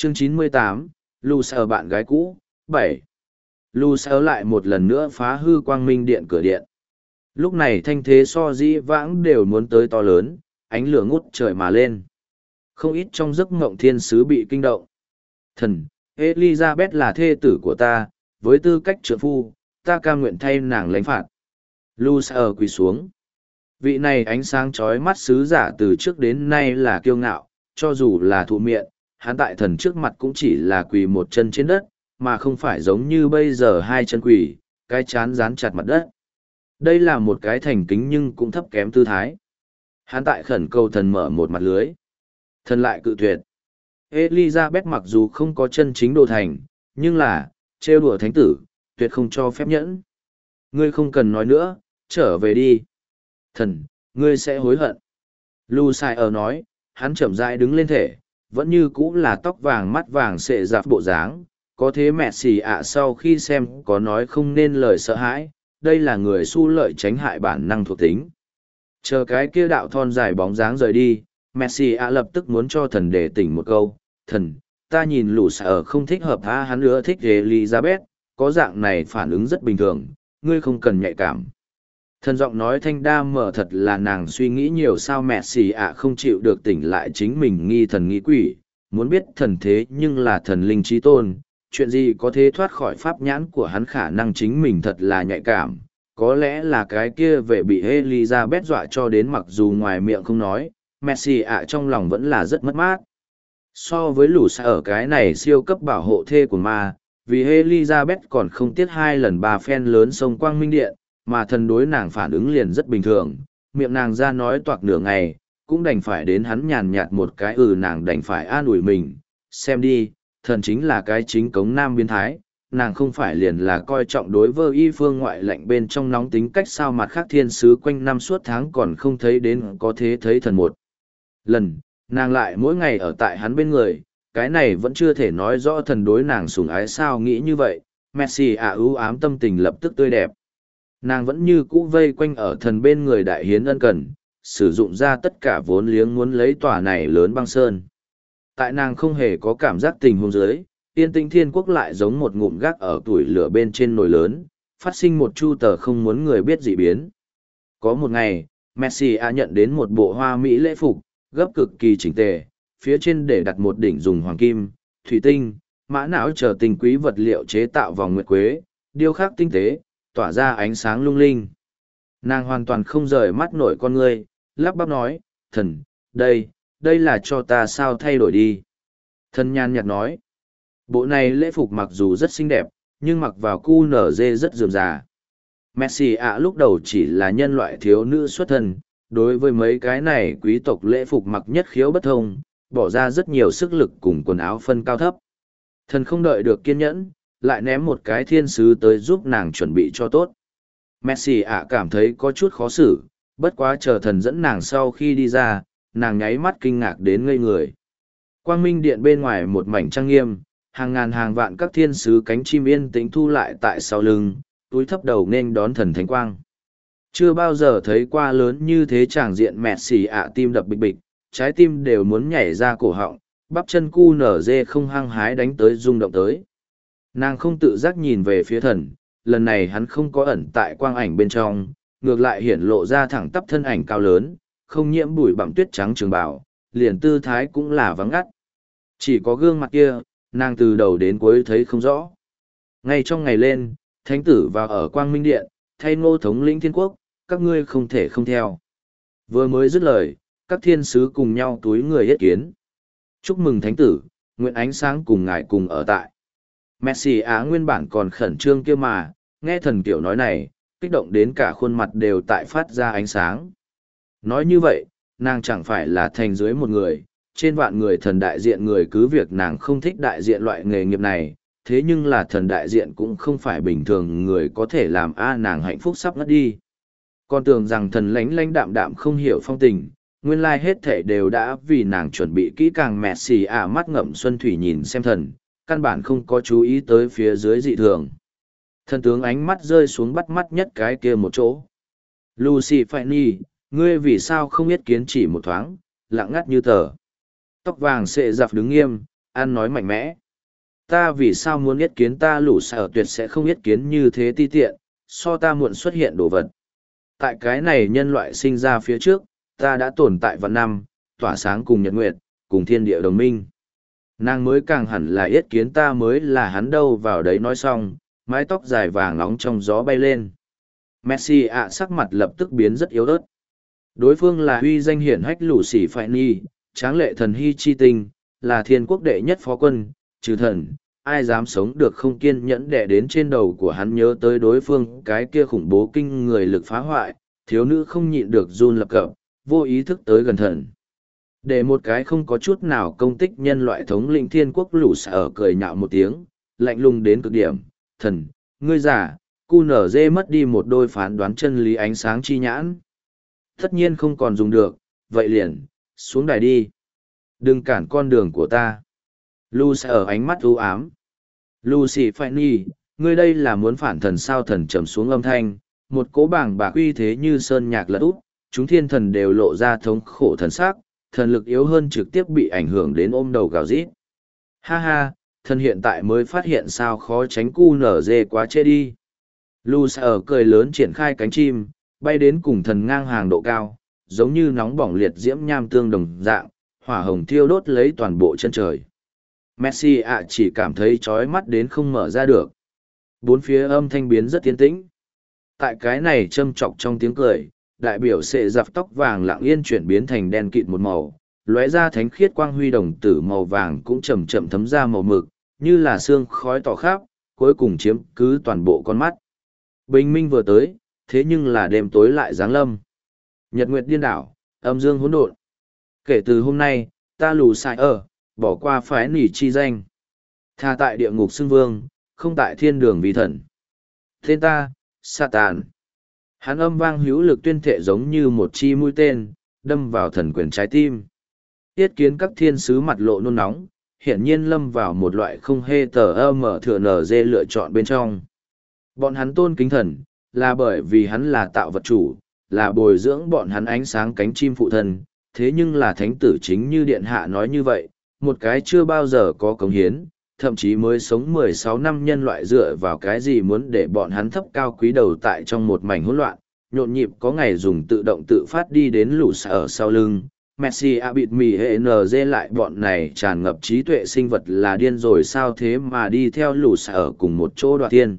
Chương 98, Lucer bạn gái cũ, 7. Lucer lại một lần nữa phá hư quang minh điện cửa điện. Lúc này thanh thế so dĩ vãng đều muốn tới to lớn, ánh lửa ngút trời mà lên. Không ít trong giấc mộng thiên sứ bị kinh động. Thần, Elizabeth là thê tử của ta, với tư cách trượng phu, ta cam nguyện thay nàng lãnh phạt. Lucer quỳ xuống. Vị này ánh sáng chói mắt sứ giả từ trước đến nay là kiêu ngạo, cho dù là thụ miệng, hắn tại thần trước mặt cũng chỉ là quỳ một chân trên đất, mà không phải giống như bây giờ hai chân quỳ, cái chán dán chặt mặt đất. Đây là một cái thành kính nhưng cũng thấp kém tư thái. Hắn tại khẩn cầu thần mở một mặt lưới. Thần lại cự tuyệt. Elizabeth mặc dù không có chân chính đồ thành, nhưng là, trêu đùa thánh tử, tuyệt không cho phép nhẫn. Ngươi không cần nói nữa, trở về đi. Thần, ngươi sẽ hối hận. Lucifer nói, hắn chậm rãi đứng lên thể, vẫn như cũ là tóc vàng mắt vàng xệ dạp bộ dáng. Có thế mẹ xì ạ sau khi xem có nói không nên lời sợ hãi, đây là người su lợi tránh hại bản năng thuộc tính. Chờ cái kia đạo thon dài bóng dáng rời đi, Messi ạ lập tức muốn cho thần để tỉnh một câu. Thần, ta nhìn lũ sở không thích hợp hắn nữa thích Elizabeth, có dạng này phản ứng rất bình thường, ngươi không cần nhạy cảm. Thần giọng nói thanh đa mở thật là nàng suy nghĩ nhiều sao Messi ạ không chịu được tỉnh lại chính mình nghi thần nghi quỷ, muốn biết thần thế nhưng là thần linh trí tôn, chuyện gì có thể thoát khỏi pháp nhãn của hắn khả năng chính mình thật là nhạy cảm. Có lẽ là cái kia về bị Elizabeth dọa cho đến mặc dù ngoài miệng không nói, Messi ạ trong lòng vẫn là rất mất mát. So với lũ xa ở cái này siêu cấp bảo hộ thê của ma, vì Elizabeth còn không tiếc 2 lần 3 phen lớn sông Quang Minh Điện, mà thần đối nàng phản ứng liền rất bình thường, miệng nàng ra nói toạc nửa ngày, cũng đành phải đến hắn nhàn nhạt một cái nàng đành phải an ủi mình, xem đi, thần chính là cái chính cống nam biến thái, nàng không phải liền là coi trọng đối với y phương ngoại lạnh bên trong nóng tính cách sao mặt khác thiên sứ quanh năm suốt tháng còn không thấy đến có thế thấy thần một lần, nàng lại mỗi ngày ở tại hắn bên người, cái này vẫn chưa thể nói rõ thần đối nàng sủng ái sao nghĩ như vậy, Messi ưu ám tâm tình lập tức tươi đẹp. Nàng vẫn như cũ vây quanh ở thần bên người đại hiến ân cần, sử dụng ra tất cả vốn liếng muốn lấy tòa này lớn băng sơn. Tại nàng không hề có cảm giác tình huống dưới, yên tĩnh thiên quốc lại giống một ngụm gác ở tuổi lửa bên trên nồi lớn, phát sinh một chu tờ không muốn người biết dị biến. Có một ngày, Messi nhận đến một bộ hoa mỹ lễ phục, gấp cực kỳ chỉnh tề, phía trên để đặt một đỉnh dùng hoàng kim, thủy tinh, mã não chờ tinh quý vật liệu chế tạo vòng nguyệt quế, điêu khắc tinh tế, tỏa ra ánh sáng lung linh. Nàng hoàn toàn không rời mắt nổi con ngươi, lắp bắp nói, thần, đây là cho ta sao thay đổi đi. Thần nhàn nhạt nói, bộ này lễ phục mặc dù rất xinh đẹp, nhưng mặc vào cu nở dê rất rườm rà. Messi lúc đầu chỉ là nhân loại thiếu nữ xuất thân, đối với mấy cái này quý tộc lễ phục mặc nhất khiếu bất thông, bỏ ra rất nhiều sức lực cùng quần áo phân cao thấp. Thần không đợi được kiên nhẫn, lại ném một cái thiên sứ tới giúp nàng chuẩn bị cho tốt. Messi cảm thấy có chút khó xử, bất quá chờ thần dẫn nàng sau khi đi ra, nàng nháy mắt kinh ngạc đến ngây người. Quang Minh Điện bên ngoài một mảnh trang nghiêm, hàng ngàn hàng vạn các thiên sứ cánh chim yên tĩnh thu lại tại sau lưng, túi thấp đầu nên đón thần thánh quang. Chưa bao giờ thấy qua lớn như thế tràng diện Messi tim đập bịch bịch, trái tim đều muốn nhảy ra cổ họng, bắp chân cu nở dê không hăng hái đánh tới rung động tới. Nàng không tự giác nhìn về phía thần, lần này hắn không có ẩn tại quang ảnh bên trong, ngược lại hiển lộ ra thẳng tắp thân ảnh cao lớn, không nhiễm bụi bặm tuyết trắng trường bào, liền tư thái cũng là vắng ngắt. Chỉ có gương mặt kia, nàng từ đầu đến cuối thấy không rõ. Ngay trong ngày lên, thánh tử vào ở Quang Minh Điện, thay Ngô thống lĩnh thiên quốc, các ngươi không thể không theo. Vừa mới dứt lời, các thiên sứ cùng nhau túi người yết kiến. Chúc mừng thánh tử, nguyện ánh sáng cùng ngài cùng ở tại. Messi nguyên bản còn khẩn trương kia mà, nghe thần kiểu nói này, kích động đến cả khuôn mặt đều tại phát ra ánh sáng. Nói như vậy, nàng chẳng phải là thành dưới một người, trên vạn người thần đại diện người cứ việc nàng không thích đại diện loại nghề nghiệp này, thế nhưng là thần đại diện cũng không phải bình thường người có thể làm nàng hạnh phúc sắp ngất đi. Con tưởng rằng thần lãnh đạm đạm không hiểu phong tình, nguyên lai hết thể đều đã vì nàng chuẩn bị kỹ càng Messi mắt ngậm xuân thủy nhìn xem thần, căn bản không có chú ý tới phía dưới dị thường. Thần tướng ánh mắt rơi xuống bắt mắt nhất cái kia một chỗ. Lucy Fanny, ngươi vì sao không biết kiến chỉ một thoáng, lặng ngắt như tờ. Tóc vàng xệ dạp đứng nghiêm, ăn nói mạnh mẽ. Ta vì sao muốn yết kiến ta lũ sở tuyệt sẽ không yết kiến như thế ti tiện, so ta muộn xuất hiện đồ vật. Tại cái này nhân loại sinh ra phía trước, ta đã tồn tại vạn năm, tỏa sáng cùng nhật nguyệt, cùng thiên địa đồng minh. Nàng mới càng hẳn là yết kiến ta mới là hắn đâu vào đấy nói xong, mái tóc dài vàng nóng trong gió bay lên. Messi ạ sắc mặt lập tức biến rất yếu ớt. Đối phương là uy danh hiển hách lũ sỉ phải ni, tráng lệ thần hy chi tinh, là thiên quốc đệ nhất phó quân, trừ thần, ai dám sống được không kiên nhẫn đẻ đến trên đầu của hắn nhớ tới đối phương cái kia khủng bố kinh người lực phá hoại, thiếu nữ không nhịn được run lập cập, vô ý thức tới gần thần. Để một cái không có chút nào công tích nhân loại thống lĩnh thiên quốc lũ sở cười nhạo một tiếng, lạnh lùng đến cực điểm, thần, ngươi giả, cu nở dê mất đi một đôi phán đoán chân lý ánh sáng chi nhãn. Tất nhiên không còn dùng được, vậy liền, xuống đài đi. Đừng cản con đường của ta. Lucy ở ánh mắt u ám. Lucy Fanny, ngươi đây là muốn phản thần sao? Thần trầm xuống âm thanh, một cỗ bảng bạc uy thế như sơn nhạc lật úp, chúng thiên thần đều lộ ra thống khổ thần sắc, thần lực yếu hơn trực tiếp bị ảnh hưởng đến ôm đầu gào rít. Ha ha, thần hiện tại mới phát hiện sao khó tránh cu nở dê quá chê đi. Lucy ở cười lớn triển khai cánh chim, bay đến cùng thần ngang hàng độ cao, giống như nóng bỏng liệt diễm nham tương đồng dạng, hỏa hồng thiêu đốt lấy toàn bộ chân trời. Messi ạ chỉ cảm thấy chói mắt đến không mở ra được. Bốn phía âm thanh biến rất tiến tĩnh. Tại cái này châm chọc trong tiếng cười, đại biểu sệ giặc tóc vàng lặng yên chuyển biến thành đen kịt một màu, lóe ra thánh khiết quang huy đồng tử màu vàng cũng chậm chậm thấm ra màu mực, như là sương khói tỏ khắp, cuối cùng chiếm cứ toàn bộ con mắt. Bình minh vừa tới, thế nhưng là đêm tối lại giáng lâm. Nhật nguyệt điên đảo, âm dương hỗn độn. Kể từ hôm nay, ta lù sai ở, bỏ qua phái nỉ chi danh. Tha tại địa ngục xưng vương, không tại thiên đường vì thần. Tên ta, Satan. Hắn âm vang hữu lực tuyên thệ giống như một chi mũi tên, đâm vào thần quyền trái tim. Tiết kiến các thiên sứ mặt lộ nôn nóng, hiển nhiên lâm vào một loại không hê mở thừa nở dê lựa chọn bên trong. Bọn hắn tôn kính thần, là bởi vì hắn là tạo vật chủ, là bồi dưỡng bọn hắn ánh sáng cánh chim phụ thân, thế nhưng là thánh tử chính như điện hạ nói như vậy, một cái chưa bao giờ có cống hiến, thậm chí mới sống 16 năm nhân loại dựa vào cái gì muốn để bọn hắn thấp cao quý đầu tại trong một mảnh hỗn loạn, nhộn nhịp có ngày dùng tự động tự phát đi đến lũ sở sau lưng. Messi a bịt mì hệ NG lại bọn này tràn ngập trí tuệ sinh vật là điên rồi sao thế mà đi theo lũ sở cùng một chỗ đoạt tiên.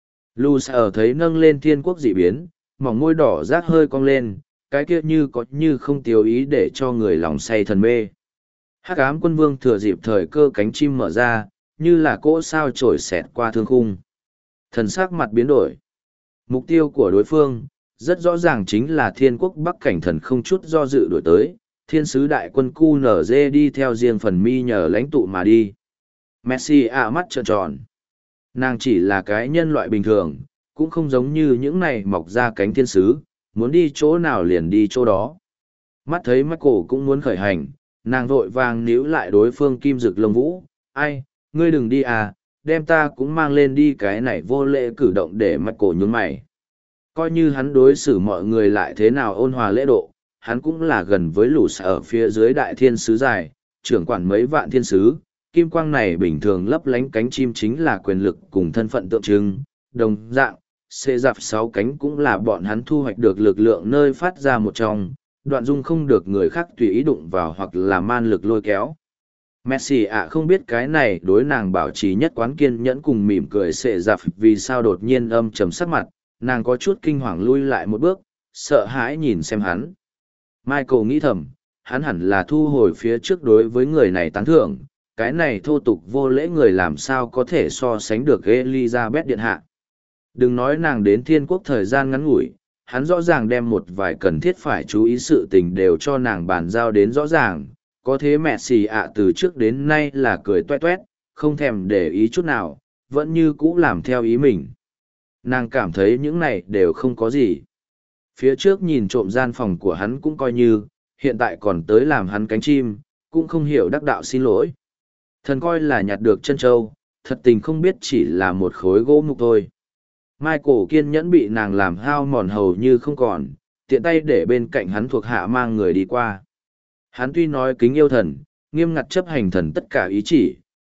Lũ sở thấy nâng lên thiên quốc dị biến, mỏng môi đỏ rát hơi cong lên, cái kia như có như không tiêu ý để cho người lòng say thần mê. Hắc ám quân vương thừa dịp thời cơ cánh chim mở ra, như là cỗ sao trổi xẹt qua thương khung. Thần sắc mặt biến đổi. Mục tiêu của đối phương, rất rõ ràng chính là thiên quốc bắc cảnh thần không chút do dự đổi tới, thiên sứ đại quân cu nở dê đi theo riêng phần mi nhờ lãnh tụ mà đi. Messi ạ mắt trợn tròn. Nàng chỉ là cái nhân loại bình thường, cũng không giống như những này mọc ra cánh thiên sứ, muốn đi chỗ nào liền đi chỗ đó. Mắt thấy Michael cũng muốn khởi hành, nàng vội vàng níu lại đối phương kim rực lông vũ. Ai, ngươi đừng đi à, đem ta cũng mang lên đi. Cái này vô lễ cử động để Michael nhướng mày. Coi như hắn đối xử mọi người lại thế nào ôn hòa lễ độ, hắn cũng là gần với lũ ở phía dưới đại thiên sứ dài, trưởng quản mấy vạn thiên sứ. Kim quang này bình thường lấp lánh cánh chim chính là quyền lực cùng thân phận tượng trưng, đồng dạng, xê dạp 6 cánh cũng là bọn hắn thu hoạch được lực lượng nơi phát ra một trong, đoạn dung không được người khác tùy ý đụng vào hoặc là man lực lôi kéo. Messi ạ không biết cái này đối nàng bảo trì nhất quán kiên nhẫn cùng mỉm cười xệ dạp vì sao đột nhiên âm trầm sắc mặt, nàng có chút kinh hoàng lui lại một bước, sợ hãi nhìn xem hắn. Michael nghĩ thầm, hắn hẳn là thu hồi phía trước đối với người này tán thưởng, cái này thô tục vô lễ người làm sao có thể so sánh được Elizabeth điện hạ. Đừng nói nàng đến thiên quốc thời gian ngắn ngủi, hắn rõ ràng đem một vài cần thiết phải chú ý sự tình đều cho nàng bàn giao đến rõ ràng, có thế mẹ xì ạ từ trước đến nay là cười toét toét, không thèm để ý chút nào, vẫn như cũ làm theo ý mình. Nàng cảm thấy những này đều không có gì. Phía trước nhìn trộm gian phòng của hắn cũng coi như, hiện tại còn tới làm hắn cánh chim, cũng không hiểu đắc đạo xin lỗi. Thần coi là nhặt được chân châu, thật tình không biết chỉ là một khối gỗ mục thôi. Michael kiên nhẫn bị nàng làm hao mòn hầu như không còn, tiện tay để bên cạnh hắn thuộc hạ mang người đi qua. Hắn tuy nói kính yêu thần, nghiêm ngặt chấp hành thần tất cả ý chỉ,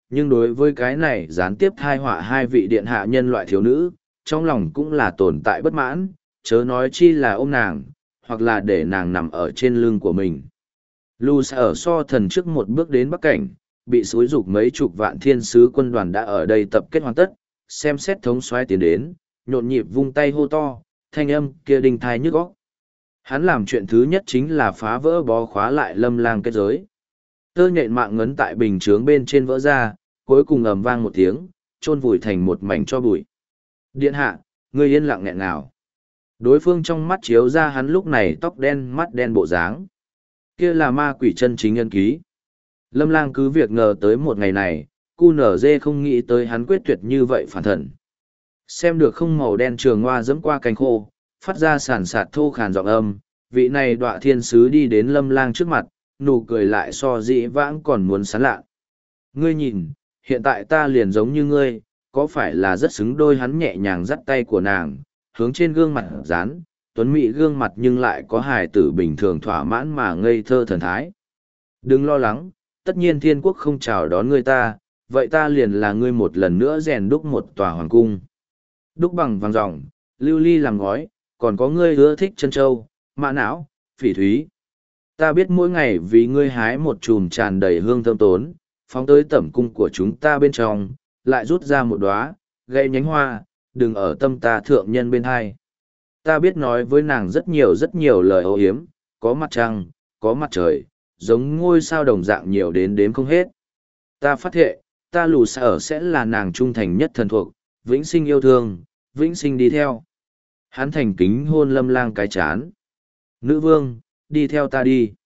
nhưng đối với cái này gián tiếp thai họa hai vị điện hạ nhân loại thiếu nữ, trong lòng cũng là tồn tại bất mãn, chớ nói chi là ôm nàng, hoặc là để nàng nằm ở trên lưng của mình. Lusa ở so thần trước một bước đến Bắc Cảnh, bị xúi dục mấy chục vạn thiên sứ quân đoàn đã ở đây tập kết hoàn tất, xem xét thống soái tiến đến, nhộn nhịp vung tay hô to, thanh âm kia đinh thai nhức óc. Hắn làm chuyện thứ nhất chính là phá vỡ bó khóa lại Lâm Lang kết giới. Tơ nhện mạng ngấn tại bình chướng bên trên vỡ ra, cuối cùng ầm vang một tiếng, chôn vùi thành một mảnh cho bụi. Điện hạ, ngươi yên lặng nghẹn nào. Đối phương trong mắt chiếu ra hắn lúc này tóc đen mắt đen bộ dáng. Kia là ma quỷ chân chính nhân ký. Lâm Lang cứ việc ngờ tới một ngày này, QNZ không nghĩ tới hắn quyết tuyệt như vậy phản thần. Xem được không màu đen trường hoa dẫm qua cánh khô, phát ra sàn sạt thô khàn giọng âm, vị này đọa thiên sứ đi đến Lâm Lang trước mặt, nụ cười lại so dĩ vãng còn muốn sán lạ. Ngươi nhìn, hiện tại ta liền giống như ngươi, có phải là rất xứng đôi? Hắn nhẹ nhàng dắt tay của nàng, hướng trên gương mặt dán, tuấn mỹ gương mặt nhưng lại có hài tử bình thường thỏa mãn mà ngây thơ thần thái. Đừng lo lắng, tất nhiên thiên quốc không chào đón ngươi ta, vậy ta liền là ngươi một lần nữa rèn đúc một tòa hoàng cung. Đúc bằng vàng ròng, lưu ly làm ngói, còn có ngươi ưa thích chân châu, mã não, phỉ thúy. Ta biết mỗi ngày vì ngươi hái một chùm tràn đầy hương thơm tốn, phóng tới tẩm cung của chúng ta bên trong, lại rút ra một đóa, gây nhánh hoa, đừng ở tâm ta thượng nhân bên hai. Ta biết nói với nàng rất nhiều lời ô hiếm, có mặt trăng, có mặt trời, giống ngôi sao đồng dạng nhiều đến đếm không hết. Ta phát thệ, ta lù sở sẽ là nàng trung thành nhất thần thuộc, vĩnh sinh yêu thương, vĩnh sinh đi theo. Hắn thành kính hôn Lâm Lang cái chán. Nữ vương, đi theo ta đi.